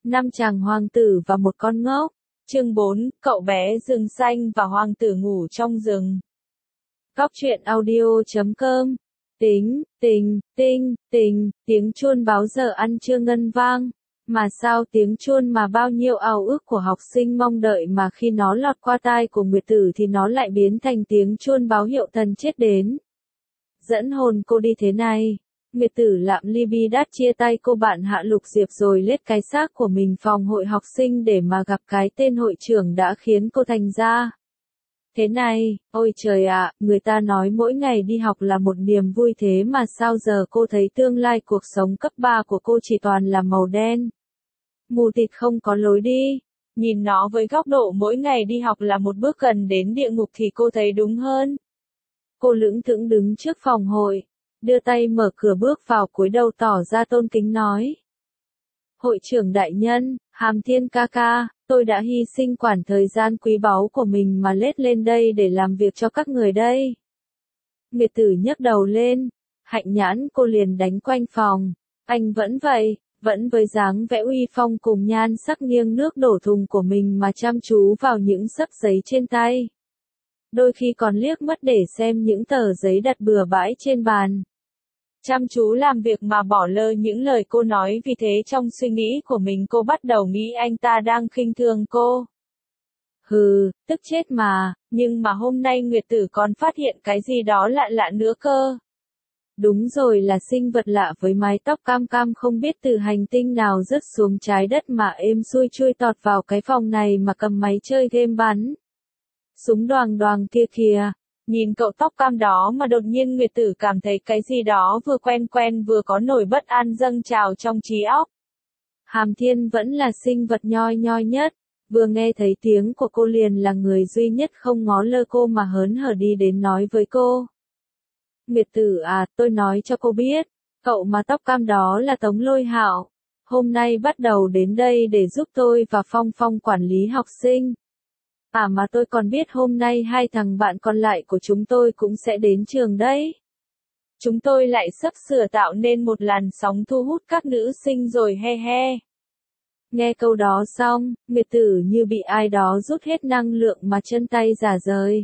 Năm chàng hoàng tử và một con ngốc. Chương 4, cậu bé rừng xanh và hoàng tử ngủ trong rừng. Góc truyện audio.com. Tính, tình, tinh, tình, tiếng chuông báo giờ ăn trưa ngân vang. Mà sao tiếng chuông mà bao nhiêu ao ước của học sinh mong đợi mà khi nó lọt qua tai của Nguyệt Tử thì nó lại biến thành tiếng chuông báo hiệu thần chết đến. Dẫn hồn cô đi thế này. Nguyệt Tử lạm ly bi đát chia tay cô bạn Hạ Lục Diệp rồi lết cái xác của mình phòng hội học sinh để mà gặp cái tên hội trưởng đã khiến cô thành ra. Thế này, ôi trời ạ, người ta nói mỗi ngày đi học là một niềm vui thế mà sao giờ cô thấy tương lai cuộc sống cấp 3 của cô chỉ toàn là màu đen. Mù tịt không có lối đi. Nhìn nó với góc độ mỗi ngày đi học là một bước gần đến địa ngục thì cô thấy đúng hơn. Cô lững thững đứng trước phòng hội, đưa tay mở cửa bước vào cúi đầu tỏ ra tôn kính nói. Hội trưởng đại nhân, Hàm Thiên ca ca, tôi đã hy sinh khoảng thời gian quý báu của mình mà lết lên đây để làm việc cho các người đây. Nguyệt Tử nhấc đầu lên, hạnh nhãn cô liền đánh quanh phòng, anh vẫn vậy, vẫn với dáng vẽ uy phong cùng nhan sắc nghiêng nước đổ thùng của mình mà chăm chú vào những xấp giấy trên tay. Đôi khi còn liếc mắt để xem những tờ giấy đặt bừa bãi trên bàn. Chăm chú làm việc mà bỏ lơ những lời cô nói, vì thế trong suy nghĩ của mình cô bắt đầu nghĩ anh ta đang khinh thường cô. Hừ, tức chết mà, nhưng mà hôm nay Nguyệt Tử còn phát hiện cái gì đó lạ lạ nữa cơ. Đúng rồi, là sinh vật lạ với mái tóc cam cam không biết từ hành tinh nào rớt xuống trái đất mà êm xuôi chui tọt vào cái phòng này mà cầm máy chơi game bắn. Súng đoàng đoàng kia kìa. Nhìn cậu tóc cam đó mà đột nhiên Nguyệt Tử cảm thấy cái gì đó vừa quen quen vừa có nỗi bất an dâng trào trong trí óc. Hàm Thiên vẫn là sinh vật nhoi nhoi nhất, vừa nghe thấy tiếng của cô liền là người duy nhất không ngó lơ cô mà hớn hở đi đến nói với cô. Nguyệt Tử à, tôi nói cho cô biết, cậu mà tóc cam đó là Tống Lôi Hạo, hôm nay bắt đầu đến đây để giúp tôi và Phong Phong quản lý học sinh. À mà tôi còn biết hôm nay hai thằng bạn còn lại của chúng tôi cũng sẽ đến trường đấy. Chúng tôi lại sắp sửa tạo nên một làn sóng thu hút các nữ sinh rồi he he. Nghe câu đó xong, Nguyệt Tử như bị ai đó rút hết năng lượng mà chân tay rả rời.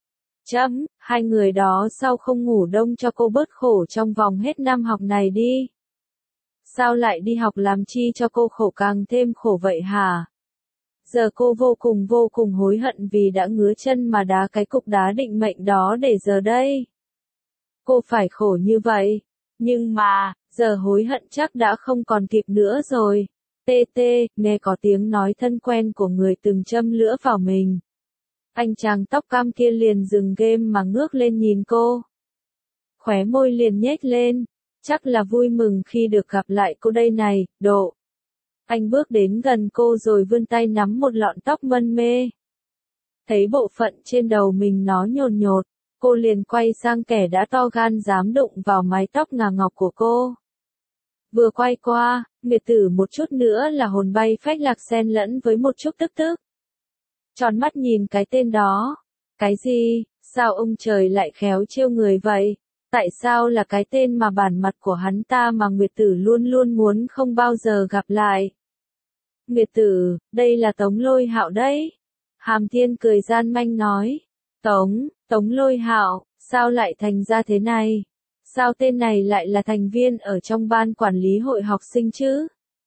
Hai người đó sao không ngủ đông cho cô bớt khổ trong vòng hết năm học này đi? Sao lại đi học làm chi cho cô khổ càng thêm khổ vậy hả? Giờ cô vô cùng hối hận vì đã ngứa chân mà đá cái cục đá định mệnh đó để giờ đây. Cô phải khổ như vậy. Nhưng mà, giờ hối hận chắc đã không còn kịp nữa rồi. Nghe có tiếng nói thân quen của người từng châm lửa vào mình. Anh chàng tóc cam kia liền dừng game mà ngước lên nhìn cô. Khóe môi liền nhếch lên. Chắc là vui mừng khi được gặp lại cô đây này, Độ. Anh bước đến gần cô rồi vươn tay nắm một lọn tóc mân mê. Thấy bộ phận trên đầu mình nó nhồn nhột, cô liền quay sang kẻ đã to gan dám đụng vào mái tóc ngà ngọc của cô. Vừa quay qua, Nguyệt Tử một chút nữa là hồn bay phách lạc xen lẫn với một chút tức tức. Tròn mắt nhìn cái tên đó. Cái gì, sao ông trời lại khéo trêu người vậy? Tại sao là cái tên mà bản mặt của hắn ta mà Nguyệt Tử luôn luôn muốn không bao giờ gặp lại? Nguyệt Tử, đây là Tống Lôi Hạo đấy. Hàm Thiên cười gian manh nói. Tống Lôi Hạo, sao lại thành ra thế này? Sao tên này lại là thành viên ở trong ban quản lý hội học sinh chứ?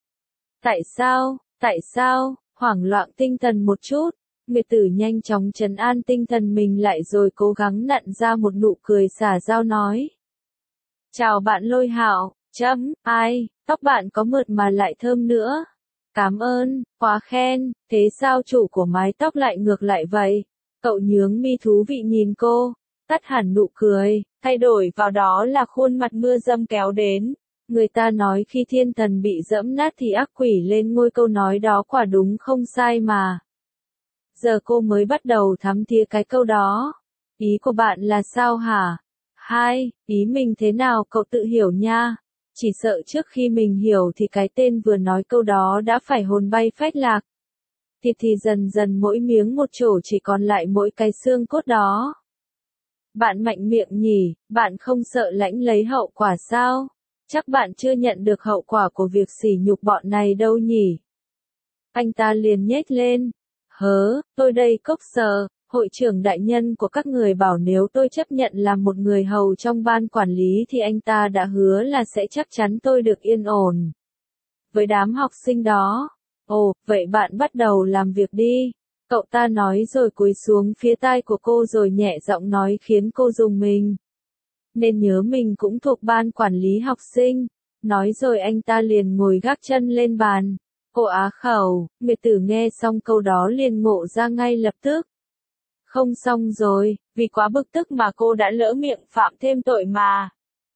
Tại sao, hoảng loạn tinh thần một chút. Nguyệt Tử nhanh chóng trấn an tinh thần mình lại rồi cố gắng nặn ra một nụ cười xả dao nói. Chào bạn Lôi Hạo, tóc bạn có mượt mà lại thơm nữa. Cảm ơn, quá khen, thế sao chủ của mái tóc lại ngược lại vậy? Cậu nhướng mi thú vị nhìn cô, tắt hẳn nụ cười, thay đổi vào đó là khuôn mặt mưa dâm kéo đến. Người ta nói khi thiên thần bị dẫm nát thì ác quỷ lên ngôi, câu nói đó quả đúng không sai mà. Giờ cô mới bắt đầu thắm thía cái câu đó. Ý của bạn là sao hả? Ý mình thế nào cậu tự hiểu nha. Chỉ sợ trước khi mình hiểu thì cái tên vừa nói câu đó đã phải hồn bay phách lạc. Thì dần dần mỗi miếng một chỗ chỉ còn lại mỗi cái xương cốt đó. Bạn mạnh miệng nhỉ, bạn không sợ lãnh lấy hậu quả sao? Chắc bạn chưa nhận được hậu quả của việc sỉ nhục bọn này đâu nhỉ? Anh ta liền nhếch lên. Hớ, tôi đây Cốc Sờ, hội trưởng đại nhân của các người bảo nếu tôi chấp nhận làm một người hầu trong ban quản lý thì anh ta đã hứa là sẽ chắc chắn tôi được yên ổn. Với đám học sinh đó. Ồ, vậy bạn bắt đầu làm việc đi. Cậu ta nói rồi cúi xuống phía tai của cô rồi nhẹ giọng nói khiến cô rùng mình. Nên nhớ mình cũng thuộc ban quản lý học sinh. Nói rồi anh ta liền ngồi gác chân lên bàn. Cô á khẩu, Nguyệt Tử nghe xong câu đó liền ngộ ra ngay lập tức. Không xong rồi, vì quá bực tức mà cô đã lỡ miệng phạm thêm tội mà.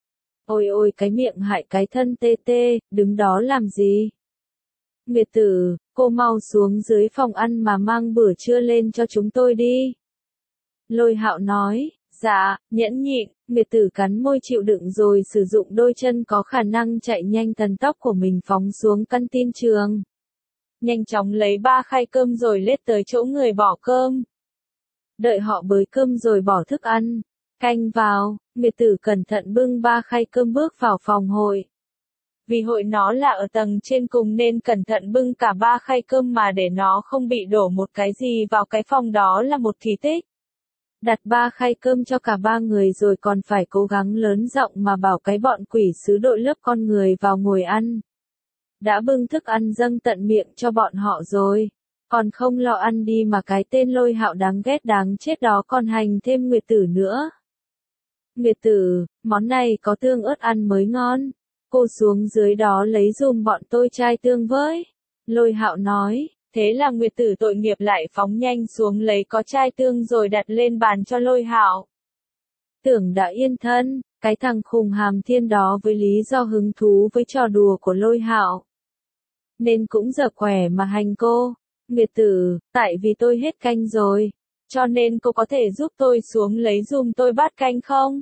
Ôi ôi cái miệng hại cái thân tê tê, đứng đó làm gì? Nguyệt Tử, cô mau xuống dưới phòng ăn mà mang bữa trưa lên cho chúng tôi đi. Lôi Hạo nói, dạ, nhẫn nhịn, Nguyệt Tử cắn môi chịu đựng rồi sử dụng đôi chân có khả năng chạy nhanh thần tốc của mình phóng xuống căn tin trường. Nhanh chóng lấy 3 khay cơm rồi lết tới chỗ người bỏ cơm. Đợi họ bới cơm rồi bỏ thức ăn, canh vào, Nguyệt Tử cẩn thận bưng 3 khay cơm bước vào phòng hội. Vì hội nó là ở tầng trên cùng nên cẩn thận bưng cả 3 khay cơm mà để nó không bị đổ một cái gì vào cái phòng đó là một kỳ tích. Đặt 3 khay cơm cho cả 3 người rồi còn phải cố gắng lớn giọng mà bảo cái bọn quỷ sứ đội lớp con người vào ngồi ăn. Đã bưng thức ăn dâng tận miệng cho bọn họ rồi. Còn không lo ăn đi mà cái tên Lôi Hạo đáng ghét đáng chết đó còn hành thêm Nguyệt Tử nữa. Nguyệt Tử, món này có tương ớt ăn mới ngon. Cô xuống dưới đó lấy dùm bọn tôi chai tương với. Lôi Hạo nói, thế là Nguyệt Tử tội nghiệp lại phóng nhanh xuống lấy có chai tương rồi đặt lên bàn cho Lôi Hạo. Tưởng đã yên thân, cái thằng khùng Hàm Thiên đó với lý do hứng thú với trò đùa của Lôi Hạo. Nên cũng giờ khỏe mà hành cô. Nguyệt Tử, tại vì tôi hết canh rồi, cho nên cô có thể giúp tôi xuống lấy dùm tôi bát canh không?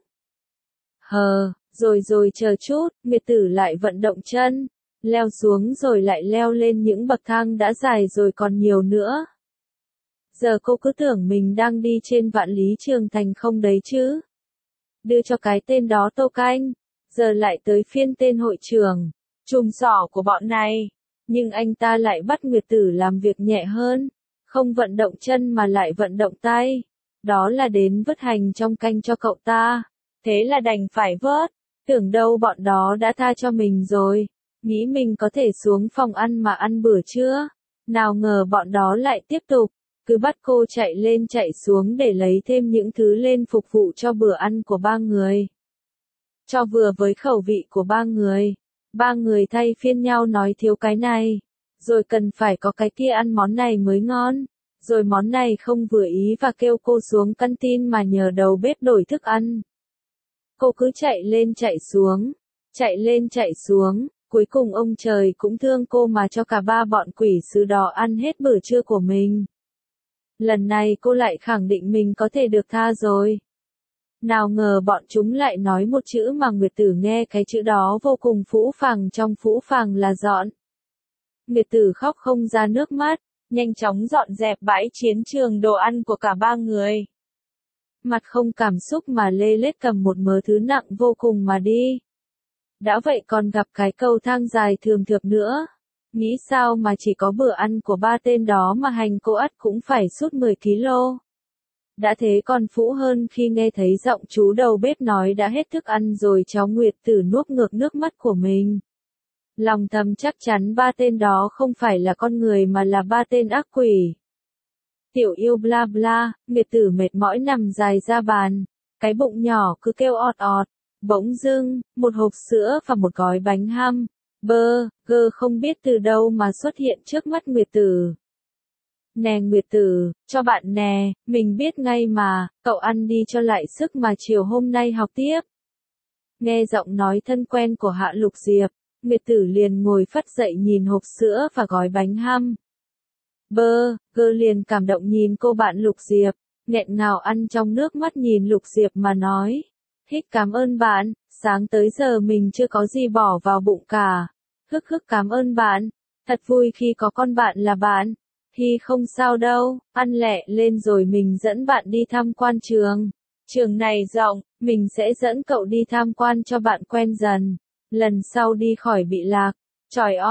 Rồi chờ chút, Nguyệt Tử lại vận động chân, leo xuống rồi lại leo lên những bậc thang đã dài rồi còn nhiều nữa. Giờ cô cứ tưởng mình đang đi trên Vạn Lý Trường Thành không đấy chứ. Đưa cho cái tên đó tô canh, giờ lại tới phiên tên hội trưởng, chùm sỏ của bọn này. Nhưng anh ta lại bắt Nguyệt Tử làm việc nhẹ hơn, không vận động chân mà lại vận động tay. Đó là đến vớt hành trong canh cho cậu ta. Thế là đành phải vớt, tưởng đâu bọn đó đã tha cho mình rồi, nghĩ mình có thể xuống phòng ăn mà ăn bữa trưa. Nào ngờ bọn đó lại tiếp tục, cứ bắt cô chạy lên chạy xuống để lấy thêm những thứ lên phục vụ cho bữa ăn của 3 người. Cho vừa với khẩu vị của 3 người. 3 người thay phiên nhau nói thiếu cái này, rồi cần phải có cái kia ăn món này mới ngon, rồi món này không vừa ý và kêu cô xuống căn tin mà nhờ đầu bếp đổi thức ăn. Cô cứ chạy lên chạy xuống, cuối cùng ông trời cũng thương cô mà cho cả 3 bọn quỷ sứ đó ăn hết bữa trưa của mình. Lần này cô lại khẳng định mình có thể được tha rồi. Nào ngờ bọn chúng lại nói một chữ mà Nguyệt Tử nghe cái chữ đó vô cùng phũ phàng, trong phũ phàng là dọn. Nguyệt Tử khóc không ra nước mắt, nhanh chóng dọn dẹp bãi chiến trường đồ ăn của cả 3 người. Mặt không cảm xúc mà lê lết cầm một mớ thứ nặng vô cùng mà đi. Đã vậy còn gặp cái cầu thang dài thườm thượp nữa. Nghĩ sao mà chỉ có bữa ăn của 3 tên đó mà hành cô ắt cũng phải sút 10 kg. Đã thế còn phũ hơn khi nghe thấy giọng chú đầu bếp nói đã hết thức ăn rồi cháu Nguyệt Tử nuốt ngược nước mắt của mình. Lòng thầm chắc chắn 3 tên đó không phải là con người mà là 3 tên ác quỷ. Tiểu yêu bla bla, Nguyệt Tử mệt mỏi nằm dài ra bàn, cái bụng nhỏ cứ kêu ọt ọt. Bỗng dưng, một hộp sữa và một gói bánh ham, burger không biết từ đâu mà xuất hiện trước mắt Nguyệt Tử. Nè Nguyệt Tử, cho bạn nè, mình biết ngay mà, cậu ăn đi cho lại sức mà chiều hôm nay học tiếp. Nghe giọng nói thân quen của Hạ Lục Diệp, Nguyệt Tử liền ngồi phắt dậy nhìn hộp sữa và gói bánh ham. Burger liền cảm động nhìn cô bạn Lục Diệp, nghẹn ngào ăn trong nước mắt nhìn Lục Diệp mà nói. Hít cảm ơn bạn, sáng tới giờ mình chưa có gì bỏ vào bụng cả. Hức cảm ơn bạn, thật vui khi có con bạn là bạn. Thì không sao đâu, ăn lẹ lên rồi mình dẫn bạn đi tham quan trường. Trường này rộng, mình sẽ dẫn cậu đi tham quan cho bạn quen dần. Lần sau đi khỏi bị lạc. Trời ơi,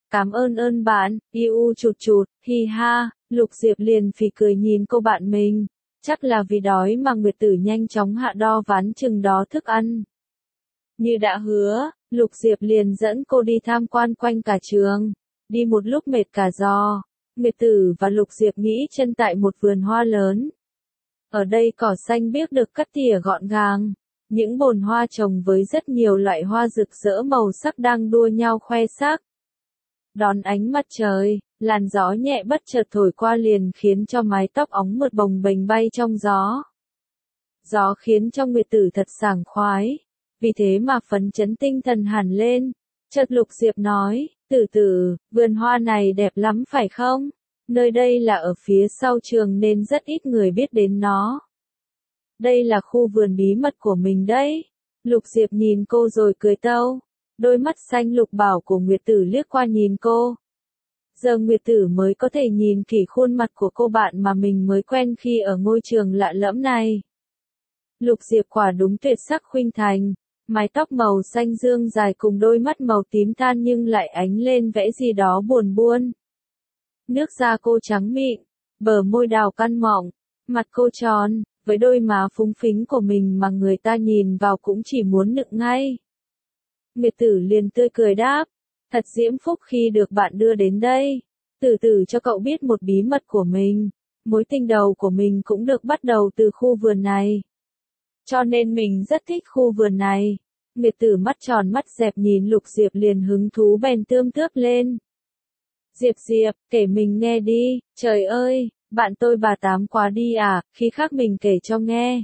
Cảm ơn bạn, yêu chụt chụt, hi ha, Lục Diệp liền phì cười nhìn cô bạn mình. Chắc là vì đói mà Nguyệt Tử nhanh chóng hạ đo ván chừng đó thức ăn. Như đã hứa, Lục Diệp liền dẫn cô đi tham quan quanh cả trường. Đi một lúc mệt cả giò. Nguyệt Tử và Lục Diệp nghỉ chân tại một vườn hoa lớn. Ở đây cỏ xanh biếc được cắt tỉa gọn gàng. Những bồn hoa trồng với rất nhiều loại hoa rực rỡ màu sắc đang đua nhau khoe sắc. Đón ánh mặt trời, làn gió nhẹ bất chợt thổi qua liền khiến cho mái tóc óng mượt bồng bềnh bay trong gió. Gió khiến cho Nguyệt Tử thật sảng khoái, vì thế mà phấn chấn tinh thần hẳn lên. Chợt Lục Diệp nói, Tử Tử, vườn hoa này đẹp lắm phải không? Nơi đây là ở phía sau trường nên rất ít người biết đến nó. Đây là khu vườn bí mật của mình đấy. Lục Diệp nhìn cô rồi cười tâu. Đôi mắt xanh lục bảo của Nguyệt Tử liếc qua nhìn cô. Giờ Nguyệt Tử mới có thể nhìn kỹ khuôn mặt của cô bạn mà mình mới quen khi ở ngôi trường lạ lẫm này. Lục Diệp quả đúng tuyệt sắc khuynh thành, mái tóc màu xanh dương dài cùng đôi mắt màu tím than nhưng lại ánh lên vẻ gì đó buồn buôn. Nước da cô trắng mịn, bờ môi đào căn mọng, mặt cô tròn, với đôi má phúng phính của mình mà người ta nhìn vào cũng chỉ muốn nựng ngay. Nguyệt Tử liền tươi cười đáp, thật diễm phúc khi được bạn đưa đến đây. Từ từ cho cậu biết một bí mật của mình, mối tình đầu của mình cũng được bắt đầu từ khu vườn này. Cho nên mình rất thích khu vườn này. Nguyệt Tử mắt tròn mắt dẹp nhìn Lục Diệp liền hứng thú bèn tươm tước lên. Diệp, kể mình nghe đi, trời ơi, bạn tôi bà tám quá đi à, khi khác mình kể cho nghe.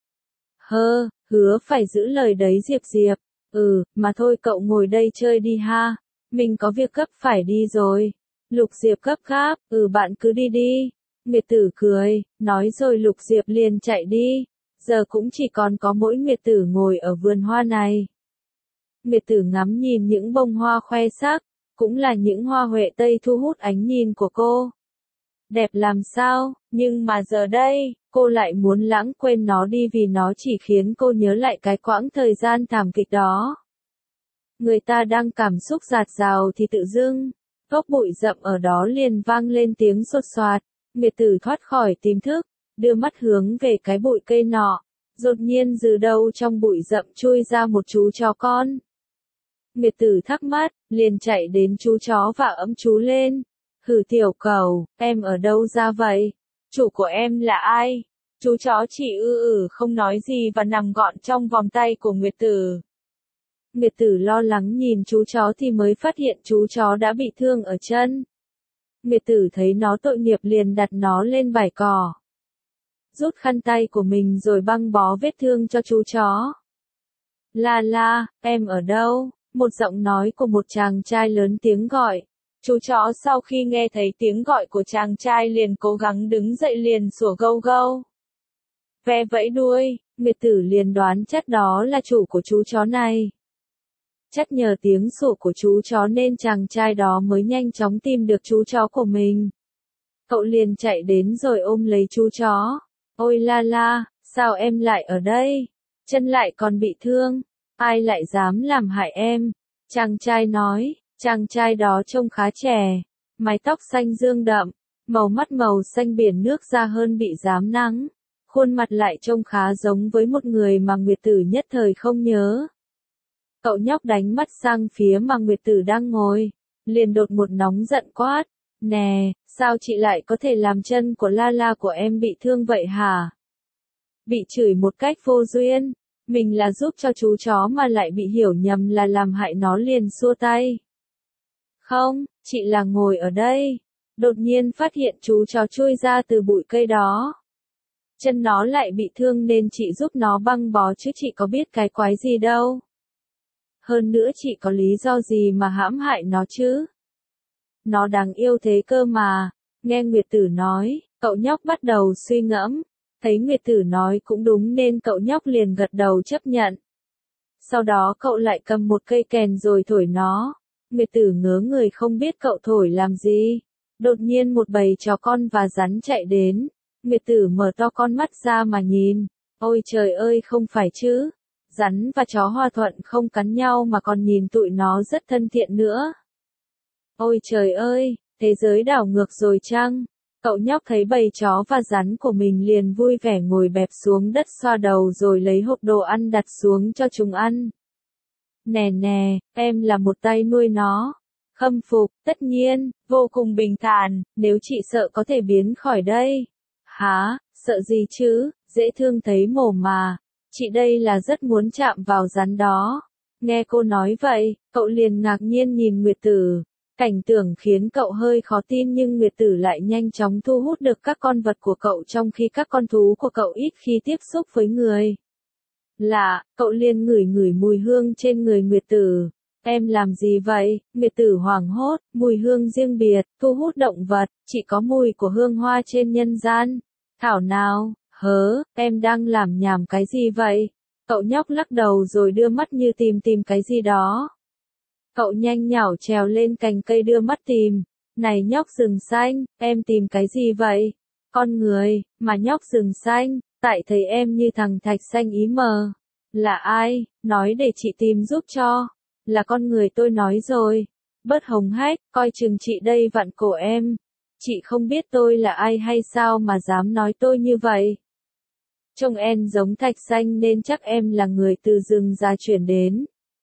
Hứa phải giữ lời đấy Diệp. Mà thôi cậu ngồi đây chơi đi ha, mình có việc gấp phải đi rồi. Lục Diệp gấp gáp, bạn cứ đi đi. Nguyệt Tử cười, nói rồi Lục Diệp liền chạy đi. Giờ cũng chỉ còn có mỗi Nguyệt Tử ngồi ở vườn hoa này. Nguyệt Tử ngắm nhìn những bông hoa khoe sắc, cũng là những hoa huệ tây thu hút ánh nhìn của cô. Đẹp làm sao, nhưng mà giờ đây, cô lại muốn lãng quên nó đi vì nó chỉ khiến cô nhớ lại cái quãng thời gian thảm kịch đó. Người ta đang cảm xúc dạt dào thì tự dưng, gốc bụi rậm ở đó liền vang lên tiếng xột xoạt. Nguyệt Tử thoát khỏi tiềm thức, đưa mắt hướng về cái bụi cây nọ. Đột nhiên từ đâu trong bụi rậm chui ra một chú chó con. Nguyệt Tử thắc mắc, liền chạy đến chú chó và ẫm chú lên. Hử tiểu cầu, em ở đâu ra vậy? Chủ của em là ai? Chú chó chỉ không nói gì và nằm gọn trong vòng tay của Nguyệt Tử. Nguyệt Tử lo lắng nhìn chú chó thì mới phát hiện chú chó đã bị thương ở chân. Nguyệt Tử thấy nó tội nghiệp liền đặt nó lên bãi cỏ. Rút khăn tay của mình rồi băng bó vết thương cho chú chó. La, em ở đâu? Một giọng nói của một chàng trai lớn tiếng gọi. Chú chó sau khi nghe thấy tiếng gọi của chàng trai liền cố gắng đứng dậy liền sủa gâu gâu. Ve vẫy đuôi, Nguyệt Tử liền đoán chắc đó là chủ của chú chó này. Chắc nhờ tiếng sủa của chú chó nên chàng trai đó mới nhanh chóng tìm được chú chó của mình. Cậu liền chạy đến rồi ôm lấy chú chó. Ôi la, sao em lại ở đây? Chân lại còn bị thương. Ai lại dám làm hại em? Chàng trai nói, chàng trai đó trông khá trẻ. Mái tóc xanh dương đậm, màu mắt màu xanh biển nước da hơn bị rám nắng. Khuôn mặt lại trông khá giống với một người mà Nguyệt Tử nhất thời không nhớ. Cậu nhóc đánh mắt sang phía mà Nguyệt Tử đang ngồi. Liền đột một nóng giận quát. Nè, sao chị lại có thể làm chân của La của em bị thương vậy hả? Bị chửi một cách vô duyên. Mình là giúp cho chú chó mà lại bị hiểu nhầm là làm hại nó liền xua tay. Không, chị là ngồi ở đây. Đột nhiên phát hiện chú chó chui ra từ bụi cây đó. Chân nó lại bị thương nên chị giúp nó băng bó chứ chị có biết cái quái gì đâu. Hơn nữa chị có lý do gì mà hãm hại nó chứ? Nó đáng yêu thế cơ mà. Nghe Nguyệt Tử nói, cậu nhóc bắt đầu suy ngẫm. Thấy Nguyệt Tử nói cũng đúng nên cậu nhóc liền gật đầu chấp nhận. Sau đó cậu lại cầm một cây kèn rồi thổi nó. Nguyệt Tử ngớ người không biết cậu thổi làm gì. Đột nhiên một bầy chó con và rắn chạy đến. Nguyệt Tử mở to con mắt ra mà nhìn. Ôi trời ơi không phải chứ. Rắn và chó hòa thuận không cắn nhau mà còn nhìn tụi nó rất thân thiện nữa. Ôi trời ơi, thế giới đảo ngược rồi chăng? Cậu nhóc thấy bầy chó và rắn của mình liền vui vẻ ngồi bẹp xuống đất xoa đầu rồi lấy hộp đồ ăn đặt xuống cho chúng ăn. Nè nè, em là một tay nuôi nó. Khâm phục, tất nhiên, vô cùng bình thản, nếu chị sợ có thể biến khỏi đây. Hả, sợ gì chứ, dễ thương thấy mồ mà. Chị đây là rất muốn chạm vào rắn đó. Nghe cô nói vậy, cậu liền ngạc nhiên nhìn Nguyệt Tử. Cảnh tượng khiến cậu hơi khó tin nhưng Nguyệt Tử lại nhanh chóng thu hút được các con vật của cậu trong khi các con thú của cậu ít khi tiếp xúc với người. Lạ, cậu liền ngửi ngửi mùi hương trên người Nguyệt Tử. Em làm gì vậy? Nguyệt Tử hoảng hốt, mùi hương riêng biệt, thu hút động vật, chỉ có mùi của hương hoa trên nhân gian. Thảo nào, em đang làm nhảm cái gì vậy? Cậu nhóc lắc đầu rồi đưa mắt như tìm cái gì đó. Cậu nhanh nhảu trèo lên cành cây đưa mắt tìm. Này nhóc rừng xanh, em tìm cái gì vậy? Con người, mà nhóc rừng xanh, tại thấy em như thằng thạch xanh ý mờ. Là ai? Nói để chị tìm giúp cho. Là con người tôi nói rồi. Bớt hống hách, coi chừng chị đây vặn cổ em. Chị không biết tôi là ai hay sao mà dám nói tôi như vậy? Trông em giống thạch xanh nên chắc em là người từ rừng già chuyển đến.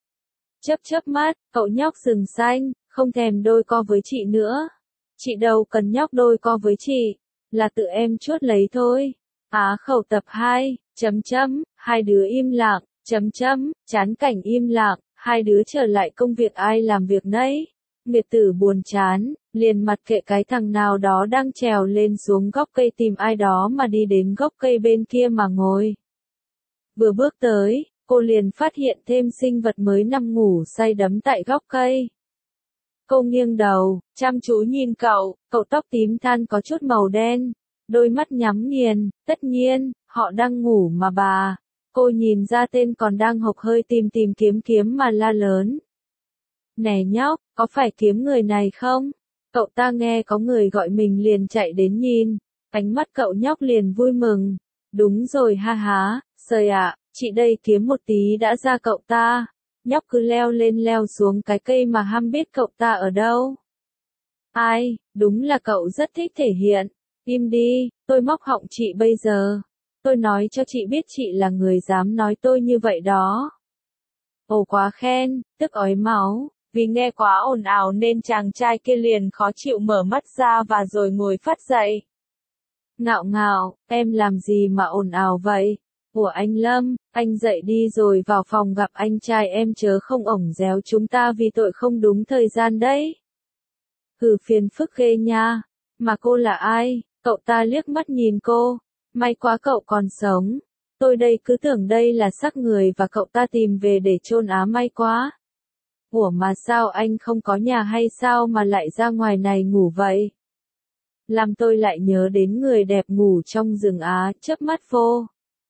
Chớp mắt, cậu nhóc rừng xanh, không thèm đôi co với chị nữa. Chị đâu cần nhóc đôi co với chị, là tự em chuốt lấy thôi. Khẩu tập 2, hai đứa im lặng, chán cảnh im lặng, hai đứa trở lại công việc ai làm việc nấy. Nguyệt Tử buồn chán, liền mặc kệ cái thằng nào đó đang trèo lên xuống gốc cây tìm ai đó mà đi đến gốc cây bên kia mà ngồi. Vừa bước tới, cô liền phát hiện thêm sinh vật mới nằm ngủ say đắm tại gốc cây. Cô nghiêng đầu, chăm chú nhìn cậu tóc tím than có chút màu đen, đôi mắt nhắm nghiền, tất nhiên, họ đang ngủ mà bà. Cô nhìn ra tên còn đang hộc hơi tìm kiếm mà la lớn. Nè nhóc, có phải kiếm người này không? Cậu ta nghe có người gọi mình liền chạy đến nhìn, ánh mắt cậu nhóc liền vui mừng. Đúng rồi ha há, sời ạ, chị đây kiếm một tí đã ra cậu ta. Nhóc cứ leo lên leo xuống cái cây mà ham biết cậu ta ở đâu. Ai, đúng là cậu rất thích thể hiện. Im đi, tôi móc họng chị bây giờ. Tôi nói cho chị biết chị là người dám nói tôi như vậy đó. Ồ quá khen, tức ói máu, vì nghe quá ồn ào nên chàng trai kia liền khó chịu mở mắt ra và rồi ngồi phắt dậy. Ngạo ngạo, em làm gì mà ồn ào vậy? Ủa anh Lâm, anh dậy đi rồi vào phòng gặp anh trai em chớ không ổng réo chúng ta vì tội không đúng thời gian đấy. Phiền phức ghê nha. Mà cô là ai? Cậu ta liếc mắt nhìn cô. May quá cậu còn sống. Tôi đây cứ tưởng đây là xác người và cậu ta tìm về để chôn may quá. Ủa mà sao anh không có nhà hay sao mà lại ra ngoài này ngủ vậy? Làm tôi lại nhớ đến người đẹp ngủ trong rừng chớp mắt vô.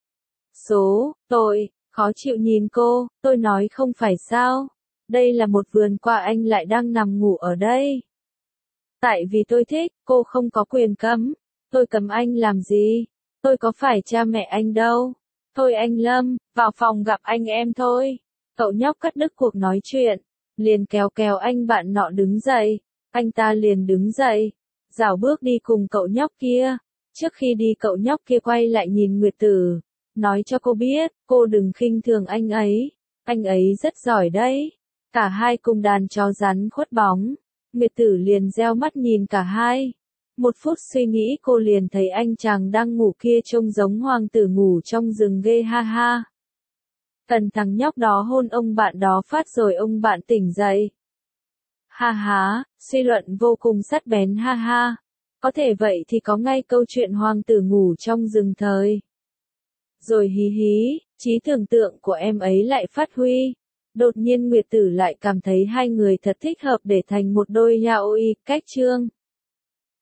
Tôi, khó chịu nhìn cô, tôi nói không phải sao. Đây là một vườn qua anh lại đang nằm ngủ ở đây. Tại vì tôi thích, cô không có quyền cấm. Tôi cấm anh làm gì? Tôi có phải cha mẹ anh đâu. Thôi anh Lâm, vào phòng gặp anh em thôi. Cậu nhóc cắt đứt cuộc nói chuyện. Liền kéo anh bạn nọ đứng dậy. Anh ta liền đứng dậy. Rảo bước đi cùng cậu nhóc kia. Trước khi đi cậu nhóc kia quay lại nhìn Nguyệt Tử. Nói cho cô biết, cô đừng khinh thường anh ấy. Anh ấy rất giỏi đấy. Cả hai cùng đàn chó rắn khuất bóng. Nguyệt Tử liền reo mắt nhìn cả hai. Một phút suy nghĩ cô liền thấy anh chàng đang ngủ kia trông giống hoàng tử ngủ trong rừng ghê ha ha. Cần thằng nhóc đó hôn ông bạn đó phát rồi ông bạn tỉnh dậy. Ha ha, suy luận vô cùng sắc bén ha ha. Có thể vậy thì có ngay câu chuyện hoàng tử ngủ trong rừng thời. Rồi hí hí, trí tưởng tượng của em ấy lại phát huy. Đột nhiên Nguyệt Tử lại cảm thấy hai người thật thích hợp để thành một đôi yaoi, cách chương.